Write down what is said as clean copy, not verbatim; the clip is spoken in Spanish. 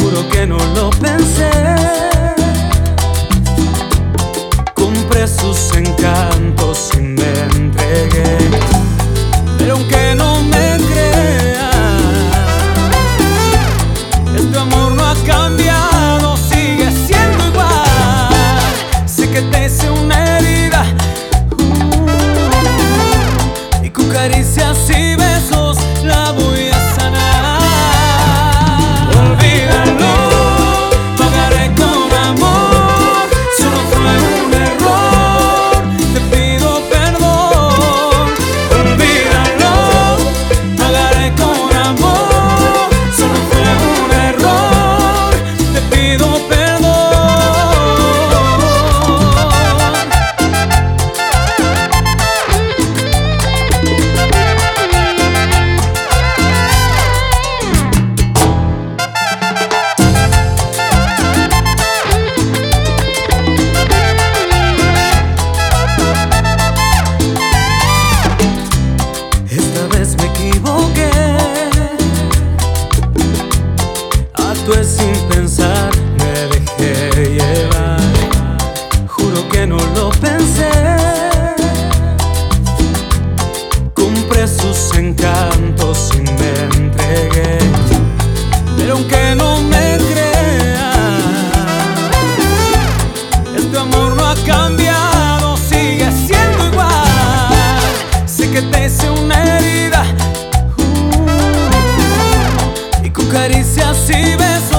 Juro que no lo pensé. Compré sus encantos y me entregué. Pero aunque no me creas, este amor no ha cambiado, sigue siendo igual. Sé que te hice una herida, y con caricias y besos la voy a sanar. Olvídalo, pagaré con amor. Solo fue un error, te pido perdón. Olvídalo, pagaré con amor. Solo fue un error, te pido perdón. Esta vez me equivoqué, actué sin pensar, me dejé llevar. Juro que no lo pensé. Compré sus encantos y me entregué. Pero aunque no me creas, este amor no ha cambiado, sigue siendo igual. Sé que te hice una herida, y con caricias y besos